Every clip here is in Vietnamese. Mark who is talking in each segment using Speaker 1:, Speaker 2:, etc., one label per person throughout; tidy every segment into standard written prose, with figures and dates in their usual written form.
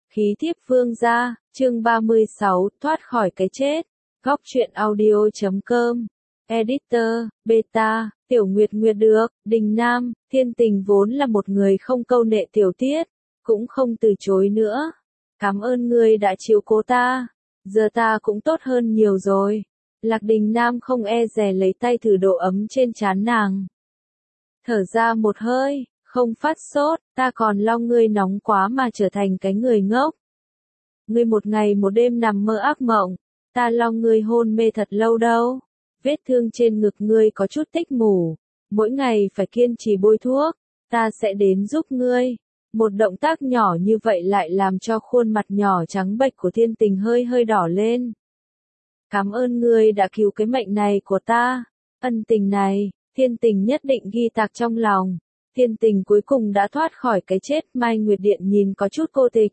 Speaker 1: Khí thiếp vương gia, chương 36, thoát khỏi cái chết. Góc truyện audio.com. Editor, Beta, Tiểu Nguyệt Nguyệt được, Đình Nam, Thiên Tình vốn là một người không câu nệ tiểu tiết, cũng không từ chối nữa. Cảm ơn ngươi đã chiếu cố ta, giờ ta cũng tốt hơn nhiều rồi. Lạc Đình Nam không e dè lấy tay thử độ ấm trên trán nàng. Thở ra một hơi, không phát sốt, ta còn lo ngươi nóng quá mà trở thành cái người ngốc. Ngươi một ngày một đêm nằm mơ ác mộng, ta lo ngươi hôn mê thật lâu đâu. Vết thương trên ngực ngươi có chút tích mủ, mỗi ngày phải kiên trì bôi thuốc, ta sẽ đến giúp ngươi. Một động tác nhỏ như vậy lại làm cho khuôn mặt nhỏ trắng bệch của Thiên Tình hơi hơi đỏ lên. Cảm ơn ngươi đã cứu cái mệnh này của ta, ân tình này, Thiên Tình nhất định ghi tạc trong lòng. Thiên Tình cuối cùng đã thoát khỏi cái chết. Mai Nguyệt Điện nhìn có chút cô tịch.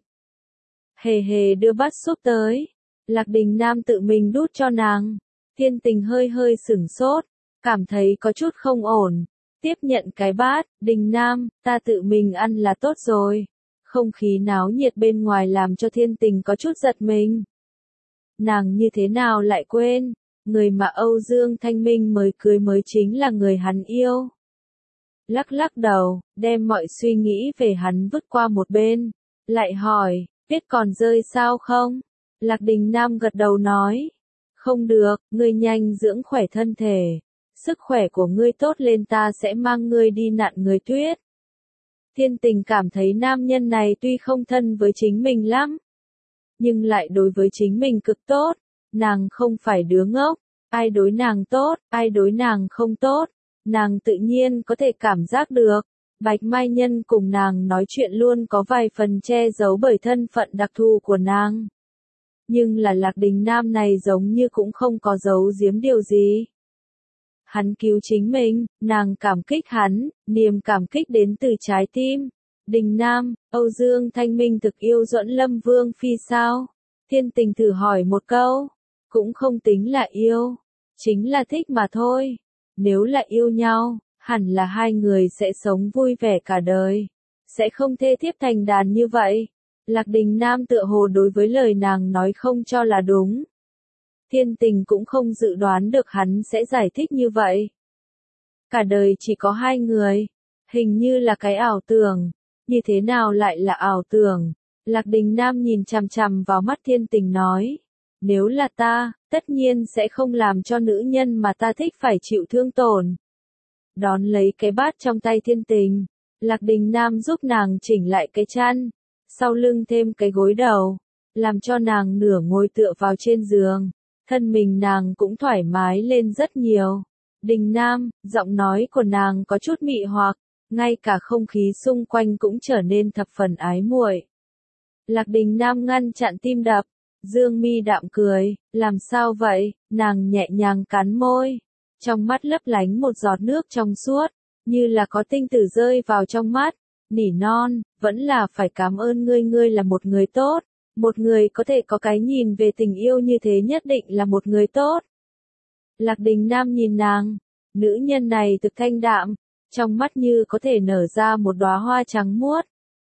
Speaker 1: Hề hề đưa bát súp tới, Lạc Đình Nam tự mình đút cho nàng. Thiên Tình hơi hơi sửng sốt, cảm thấy có chút không ổn. Tiếp nhận cái bát, Đình Nam, ta tự mình ăn là tốt rồi. Không khí náo nhiệt bên ngoài làm cho Thiên Tình có chút giật mình. Nàng như thế nào lại quên, người mà Âu Dương Thanh Minh mới cưới mới chính là người hắn yêu. Lắc lắc đầu, đem mọi suy nghĩ về hắn vứt qua một bên, lại hỏi, biết còn rơi sao không? Lạc Đình Nam gật đầu nói, không được, ngươi nhanh dưỡng khỏe thân thể, sức khỏe của ngươi tốt lên ta sẽ mang ngươi đi nặn người tuyết. Thiên Tình cảm thấy nam nhân này tuy không thân với chính mình lắm, nhưng lại đối với chính mình cực tốt, nàng không phải đứa ngốc, ai đối nàng tốt, ai đối nàng không tốt, nàng tự nhiên có thể cảm giác được. Bạch Mai Nhân cùng nàng nói chuyện luôn có vài phần che giấu bởi thân phận đặc thù của nàng. Nhưng là Lạc Đình Nam này giống như cũng không có giấu giếm điều gì. Hắn cứu chính mình, nàng cảm kích hắn, niềm cảm kích đến từ trái tim. Đình Nam, Âu Dương Thanh Minh thực yêu Duẫn Lâm Vương Phi sao? Thiên Tình thử hỏi một câu, cũng không tính là yêu, chính là thích mà thôi. Nếu là yêu nhau, hẳn là hai người sẽ sống vui vẻ cả đời, sẽ không thê thiếp thành đàn như vậy. Lạc Đình Nam tựa hồ đối với lời nàng nói không cho là đúng. Thiên Tình cũng không dự đoán được hắn sẽ giải thích như vậy. Cả đời chỉ có hai người, hình như là cái ảo tưởng, như thế nào lại là ảo tưởng? Lạc Đình Nam nhìn chằm chằm vào mắt Thiên Tình nói, nếu là ta, tất nhiên sẽ không làm cho nữ nhân mà ta thích phải chịu thương tổn. Đón lấy cái bát trong tay Thiên Tình, Lạc Đình Nam giúp nàng chỉnh lại cái chăn, sau lưng thêm cái gối đầu, làm cho nàng nửa ngồi tựa vào trên giường, thân mình nàng cũng thoải mái lên rất nhiều. Đình Nam, giọng nói của nàng có chút mị hoặc, ngay cả không khí xung quanh cũng trở nên thập phần ái muội. Lạc Đình Nam ngăn chặn tim đập, dương mi đạm cười, làm sao vậy? Nàng nhẹ nhàng cắn môi, trong mắt lấp lánh một giọt nước trong suốt, như là có tinh tử rơi vào trong mắt, nỉ non, vẫn là phải cảm ơn ngươi, ngươi là một người tốt, một người có thể có cái nhìn về tình yêu như thế nhất định là một người tốt. Lạc Đình Nam nhìn nàng, nữ nhân này thực thanh đạm, trong mắt như có thể nở ra một đóa hoa trắng muốt.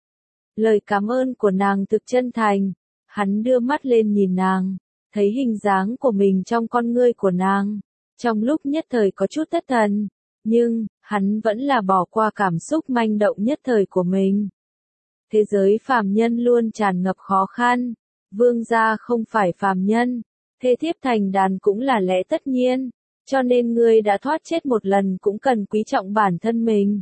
Speaker 1: Lời cảm ơn của nàng thực chân thành, hắn đưa mắt lên nhìn nàng, thấy hình dáng của mình trong con ngươi của nàng, trong lúc nhất thời có chút thất thần, nhưng, hắn vẫn là bỏ qua cảm xúc manh động nhất thời của mình. Thế giới phàm nhân luôn tràn ngập khó khăn, vương gia không phải phàm nhân, thê thiếp thành đàn cũng là lẽ tất nhiên, cho nên ngươi đã thoát chết một lần cũng cần quý trọng bản thân mình.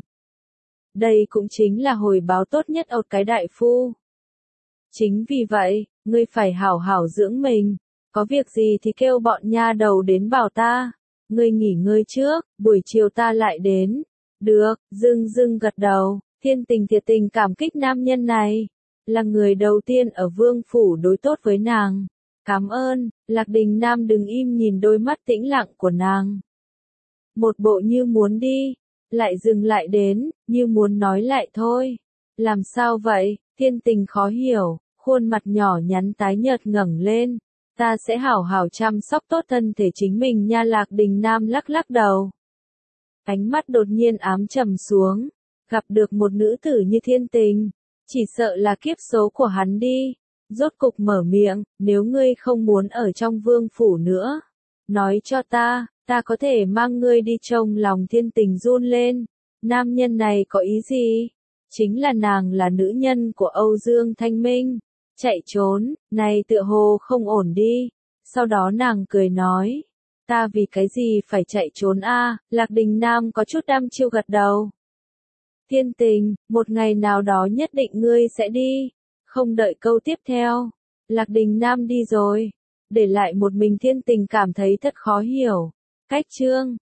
Speaker 1: Đây cũng chính là hồi báo tốt nhất ở cái đại phu. Chính vì vậy, ngươi phải hảo hảo dưỡng mình, có việc gì thì kêu bọn nha đầu đến bảo ta, ngươi nghỉ ngơi trước, buổi chiều ta lại đến. Được, dưng gật đầu, Thiên Tình thiệt tình cảm kích nam nhân này, là người đầu tiên ở vương phủ đối tốt với nàng. Cảm ơn, Lạc Đình Nam đừng im nhìn đôi mắt tĩnh lặng của nàng. Một bộ như muốn đi, lại dừng lại đến, như muốn nói lại thôi. Làm sao vậy? Thiên Tình khó hiểu, khuôn mặt nhỏ nhắn tái nhợt ngẩng lên. Ta sẽ hảo hảo chăm sóc tốt thân thể chính mình nha. Lạc Đình Nam lắc lắc đầu. Ánh mắt đột nhiên ám trầm xuống, gặp được một nữ tử như Thiên Tình, chỉ sợ là kiếp số của hắn đi. Rốt cục mở miệng, nếu ngươi không muốn ở trong vương phủ nữa, nói cho ta có thể mang ngươi đi trông. Lòng Thiên Tình run lên, nam nhân này có ý gì? Chính là nàng là nữ nhân của Âu Dương Thanh Minh, chạy trốn, này tựa hồ không ổn đi. Sau đó nàng cười nói, ta vì cái gì phải chạy trốn a? Lạc Đình Nam có chút đăm chiêu gật đầu. Thiên Tình, một ngày nào đó nhất định ngươi sẽ đi. Không đợi câu tiếp theo, Lạc Đình Nam đi rồi, để lại một mình Thiên Tình cảm thấy thật khó hiểu. Cách chương